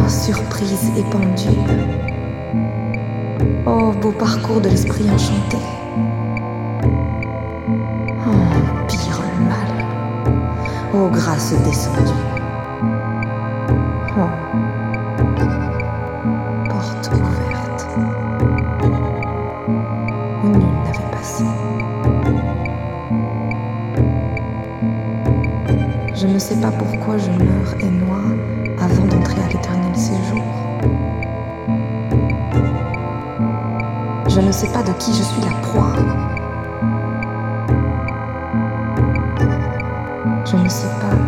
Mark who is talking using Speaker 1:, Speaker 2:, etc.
Speaker 1: surprise épandue. Oh, beau parcours de l'esprit enchanté. Oh, pire le mal. Oh, grâce descendue. Oh, porte ouverte où nul n'avait passé. Je ne sais pas pourquoi je meurs et noie avant d'entrer à l'éternel séjour. Je ne sais pas de qui je suis la proie. Je ne sais pas